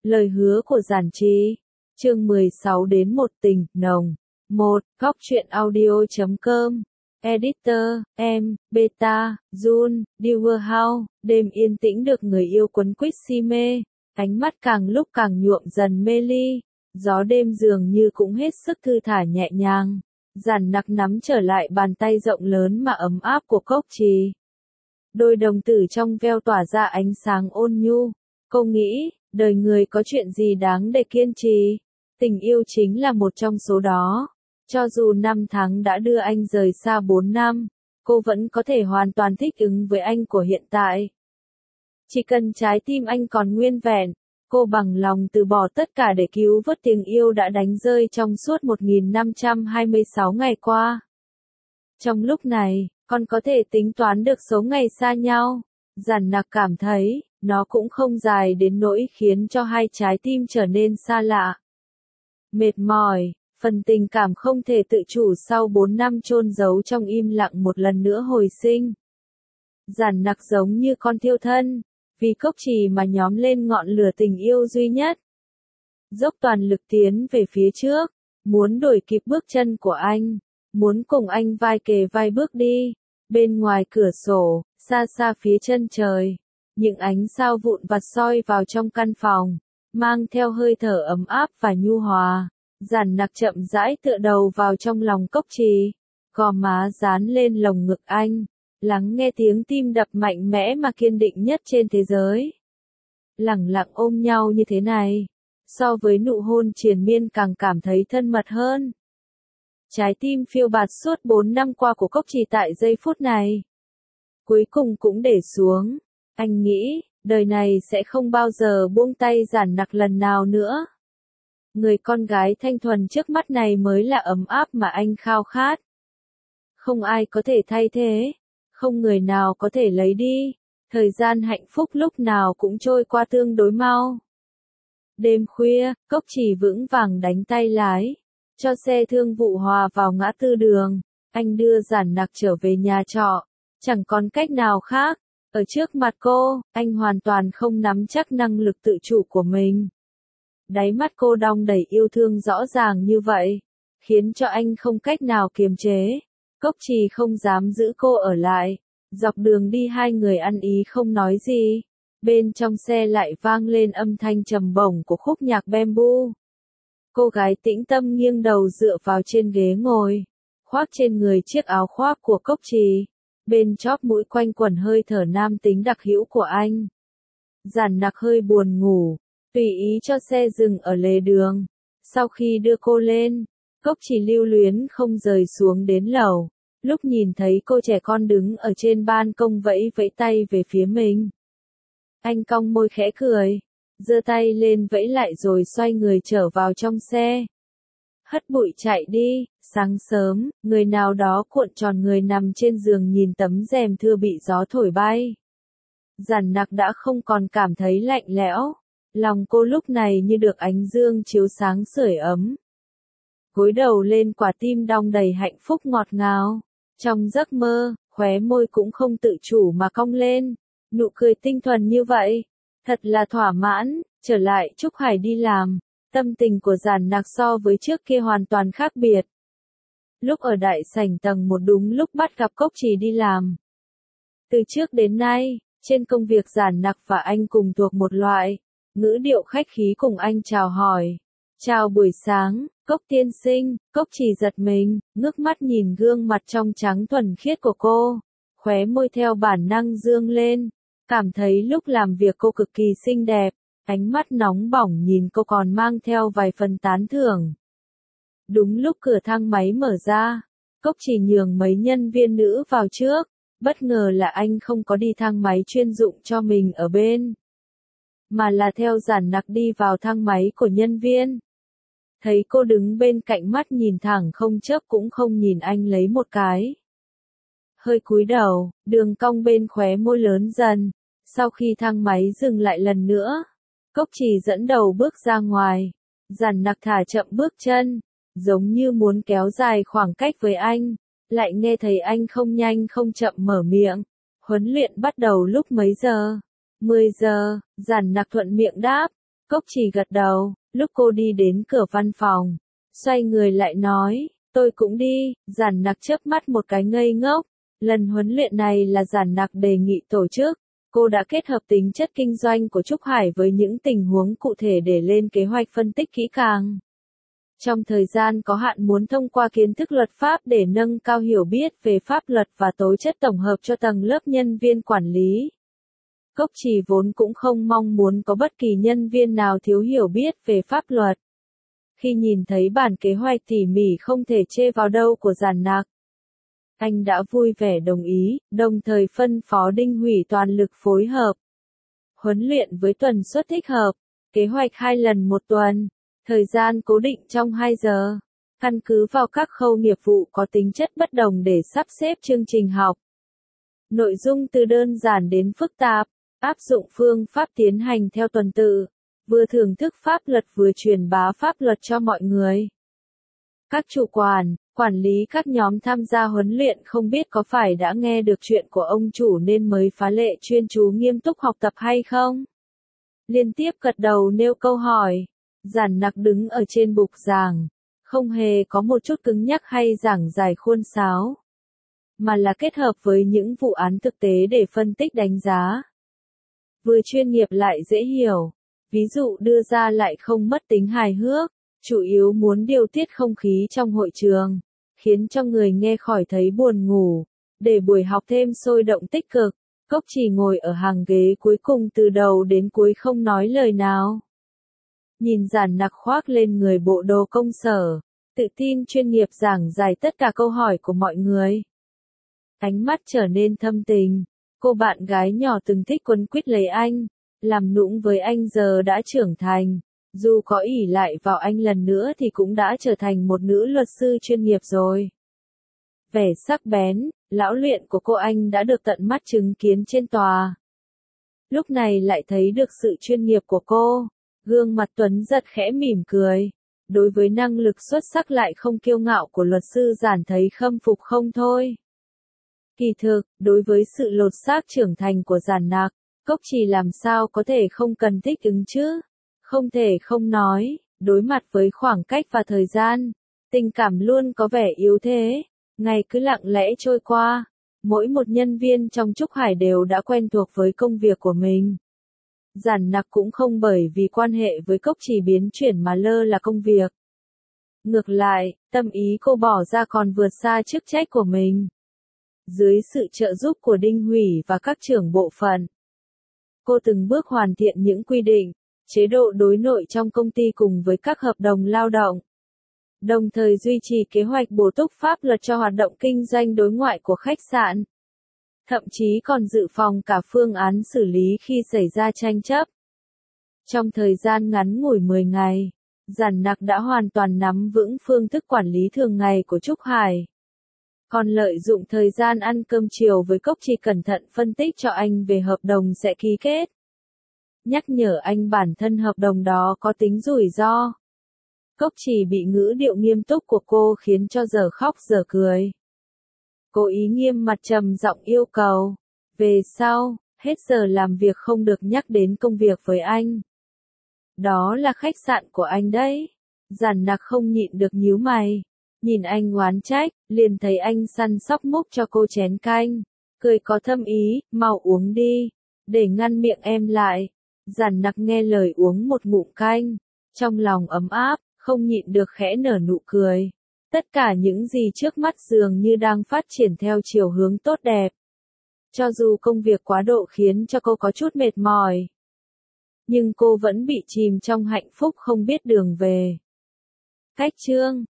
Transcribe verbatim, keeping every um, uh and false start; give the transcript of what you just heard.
Lời hứa của Giản Trì. Chương mười sáu đến một tình nồng. một. Góc truyện audio chấm com. Editor, em, Beta, Jun, Dewer House. Đêm yên tĩnh được người yêu quấn quýt si mê. Ánh mắt càng lúc càng nhuộm dần mê ly. Gió đêm dường như cũng hết sức thư thả nhẹ nhàng. Giản Nặc nắm trở lại bàn tay rộng lớn mà ấm áp của Cốc Trì. Đôi đồng tử trong veo tỏa ra ánh sáng ôn nhu. Cô nghĩ, đời người có chuyện gì đáng để kiên trì. Tình yêu chính là một trong số đó. Cho dù năm tháng đã đưa anh rời xa bốn năm, cô vẫn có thể hoàn toàn thích ứng với anh của hiện tại. Chỉ cần trái tim anh còn nguyên vẹn, cô bằng lòng từ bỏ tất cả để cứu vớt tình yêu đã đánh rơi trong suốt một nghìn năm trăm hai mươi sáu ngày qua. Trong lúc này, con có thể tính toán được số ngày xa nhau. Giản Nặc cảm thấy, nó cũng không dài đến nỗi khiến cho hai trái tim trở nên xa lạ. Mệt mỏi, phần tình cảm không thể tự chủ sau bốn năm chôn giấu trong im lặng một lần nữa hồi sinh. Giản Nặc giống như con thiêu thân, vì Cốc Trì mà nhóm lên ngọn lửa tình yêu duy nhất. Dốc toàn lực tiến về phía trước, muốn đuổi kịp bước chân của anh, muốn cùng anh vai kề vai bước đi. Bên ngoài cửa sổ, xa xa phía chân trời, những ánh sao vụn vặt soi vào trong căn phòng, mang theo hơi thở ấm áp và nhu hòa. Giản Nặc chậm rãi tựa đầu vào trong lòng Cốc Trì, gò má dán lên lồng ngực anh, lắng nghe tiếng tim đập mạnh mẽ mà kiên định nhất trên thế giới. Lẳng lặng ôm nhau như thế này, so với nụ hôn triền miên càng cảm thấy thân mật hơn. Trái tim phiêu bạt suốt bốn năm qua của Cốc Trì tại giây phút này, cuối cùng cũng để xuống. Anh nghĩ, đời này sẽ không bao giờ buông tay Giản Nặc lần nào nữa. Người con gái thanh thuần trước mắt này mới là ấm áp mà anh khao khát. Không ai có thể thay thế, không người nào có thể lấy đi. Thời gian hạnh phúc lúc nào cũng trôi qua tương đối mau. Đêm khuya, Cốc Trì vững vàng đánh tay lái, cho xe thương vụ hòa vào ngã tư đường. Anh đưa Giản Nặc trở về nhà trọ, chẳng còn cách nào khác. Ở trước mặt cô, anh hoàn toàn không nắm chắc năng lực tự chủ của mình. Đáy mắt cô đong đầy yêu thương rõ ràng như vậy, khiến cho anh không cách nào kiềm chế. Cốc Trì không dám giữ cô ở lại. Dọc đường đi hai người ăn ý không nói gì. Bên trong xe lại vang lên âm thanh trầm bổng của khúc nhạc bamboo. Cô gái tĩnh tâm nghiêng đầu dựa vào trên ghế ngồi, khoác trên người chiếc áo khoác của Cốc Trì. Bên chóp mũi quanh quẩn hơi thở nam tính đặc hữu của anh. Giản Nặc hơi buồn ngủ, tùy ý cho xe dừng ở lề đường. Sau khi đưa cô lên, Cốc Trì lưu luyến không rời xuống đến lầu. Lúc nhìn thấy cô trẻ con đứng ở trên ban công vẫy vẫy tay về phía mình, anh cong môi khẽ cười, giơ tay lên vẫy lại rồi xoay người trở vào trong xe. Hất bụi chạy đi. Sáng sớm, người nào đó cuộn tròn người nằm trên giường nhìn tấm rèm thưa bị gió thổi bay. Giản Nặc đã không còn cảm thấy lạnh lẽo, lòng cô lúc này như được ánh dương chiếu sáng sưởi ấm. Gối đầu lên quả tim đong đầy hạnh phúc ngọt ngào. Trong giấc mơ, khóe môi cũng không tự chủ mà cong lên, nụ cười tinh thuần như vậy, thật là thỏa mãn. Trở lại Trúc Hải đi làm, tâm tình của Giản Nặc so với trước kia hoàn toàn khác biệt. Lúc ở đại sảnh tầng một đúng lúc bắt gặp Cốc Trì đi làm. Từ trước đến nay, trên công việc Giản Nặc và anh cùng thuộc một loại, ngữ điệu khách khí cùng anh chào hỏi. Chào buổi sáng, Cốc tiên sinh. Cốc Trì giật mình, ngước mắt nhìn gương mặt trong trắng thuần khiết của cô, khóe môi theo bản năng dương lên, cảm thấy lúc làm việc cô cực kỳ xinh đẹp, ánh mắt nóng bỏng nhìn cô còn mang theo vài phần tán thưởng. Đúng lúc cửa thang máy mở ra, Cốc Trì nhường mấy nhân viên nữ vào trước, bất ngờ là anh không có đi thang máy chuyên dụng cho mình ở bên, mà là theo Giản Nặc đi vào thang máy của nhân viên. Thấy cô đứng bên cạnh mắt nhìn thẳng không chớp cũng không nhìn anh lấy một cái. Hơi cúi đầu, đường cong bên khóe môi lớn dần. Sau khi thang máy dừng lại lần nữa, Cốc Trì dẫn đầu bước ra ngoài. Giản Nặc thả chậm bước chân, giống như muốn kéo dài khoảng cách với anh. Lại nghe thấy anh không nhanh không chậm mở miệng. Huấn luyện bắt đầu lúc mấy giờ? mười giờ, Giản Nặc thuận miệng đáp. Cốc Chỉ gật đầu, lúc cô đi đến cửa văn phòng, xoay người lại nói, tôi cũng đi. Giản Nặc chớp mắt một cái ngây ngốc, lần huấn luyện này là Giản Nặc đề nghị tổ chức, cô đã kết hợp tính chất kinh doanh của Trúc Hải với những tình huống cụ thể để lên kế hoạch phân tích kỹ càng. Trong thời gian có hạn muốn thông qua kiến thức luật pháp để nâng cao hiểu biết về pháp luật và tố chất tổng hợp cho tầng lớp nhân viên quản lý. Cốc Chỉ vốn cũng không mong muốn có bất kỳ nhân viên nào thiếu hiểu biết về pháp luật. Khi nhìn thấy bản kế hoạch tỉ mỉ không thể chê vào đâu của Giản Nặc, anh đã vui vẻ đồng ý, đồng thời phân phó Đinh Hủy toàn lực phối hợp. Huấn luyện với tuần suất thích hợp, kế hoạch hai lần một tuần, thời gian cố định trong hai giờ, căn cứ vào các khâu nghiệp vụ có tính chất bất đồng để sắp xếp chương trình học. Nội dung từ đơn giản đến phức tạp, áp dụng phương pháp tiến hành theo tuần tự, vừa thưởng thức pháp luật vừa truyền bá pháp luật cho mọi người. Các chủ quản, quản lý các nhóm tham gia huấn luyện không biết có phải đã nghe được chuyện của ông chủ nên mới phá lệ chuyên chú nghiêm túc học tập hay không? Liên tiếp gật đầu nêu câu hỏi. Giản Nặc đứng ở trên bục giảng, không hề có một chút cứng nhắc hay giảng giải khuôn sáo, mà là kết hợp với những vụ án thực tế để phân tích đánh giá. Vừa chuyên nghiệp lại dễ hiểu, ví dụ đưa ra lại không mất tính hài hước, chủ yếu muốn điều tiết không khí trong hội trường, khiến cho người nghe khỏi thấy buồn ngủ, để buổi học thêm sôi động tích cực. Cốc Chỉ ngồi ở hàng ghế cuối cùng từ đầu đến cuối không nói lời nào. Nhìn Giản Nặc khoác lên người bộ đồ công sở, tự tin chuyên nghiệp giảng giải tất cả câu hỏi của mọi người. Ánh mắt trở nên thâm tình, cô bạn gái nhỏ từng thích quấn quýt lấy anh, làm nũng với anh giờ đã trưởng thành, dù có ỷ lại vào anh lần nữa thì cũng đã trở thành một nữ luật sư chuyên nghiệp rồi. Vẻ sắc bén, lão luyện của cô anh đã được tận mắt chứng kiến trên tòa. Lúc này lại thấy được sự chuyên nghiệp của cô. Gương mặt Tuấn giật khẽ mỉm cười. Đối với năng lực xuất sắc lại không kiêu ngạo của luật sư Giản thấy khâm phục không thôi. Kỳ thực, đối với sự lột xác trưởng thành của Giản Nặc, Cốc Chỉ làm sao có thể không cần thích ứng chứ? Không thể không nói, đối mặt với khoảng cách và thời gian, tình cảm luôn có vẻ yếu thế. Ngày cứ lặng lẽ trôi qua, mỗi một nhân viên trong Trúc Hải đều đã quen thuộc với công việc của mình. Giản Nặc cũng không bởi vì quan hệ với Cốc Chỉ biến chuyển mà lơ là công việc. Ngược lại, tâm ý cô bỏ ra còn vượt xa chức trách của mình. Dưới sự trợ giúp của Đinh Hủy và các trưởng bộ phận, cô từng bước hoàn thiện những quy định, chế độ đối nội trong công ty cùng với các hợp đồng lao động. Đồng thời duy trì kế hoạch bổ túc pháp luật cho hoạt động kinh doanh đối ngoại của khách sạn. Thậm chí còn dự phòng cả phương án xử lý khi xảy ra tranh chấp. Trong thời gian ngắn ngủi mười ngày, Giản Nặc đã hoàn toàn nắm vững phương thức quản lý thường ngày của Trúc Hải. Còn lợi dụng thời gian ăn cơm chiều với Cốc Chỉ cẩn thận phân tích cho anh về hợp đồng sẽ ký kết. Nhắc nhở anh bản thân hợp đồng đó có tính rủi ro. Cốc Chỉ bị ngữ điệu nghiêm túc của cô khiến cho giờ khóc giờ cười. Cô ý nghiêm mặt trầm giọng yêu cầu. Về sau, hết giờ làm việc không được nhắc đến công việc với anh. Đó là khách sạn của anh đấy. Giản Nặc không nhịn được nhíu mày. Nhìn anh oán trách, liền thấy anh săn sóc múc cho cô chén canh. Cười có thâm ý, mau uống đi. Để ngăn miệng em lại. Giản Nặc nghe lời uống một ngụm canh. Trong lòng ấm áp, không nhịn được khẽ nở nụ cười. Tất cả những gì trước mắt dường như đang phát triển theo chiều hướng tốt đẹp. Cho dù công việc quá độ khiến cho cô có chút mệt mỏi, nhưng cô vẫn bị chìm trong hạnh phúc không biết đường về. Cách chương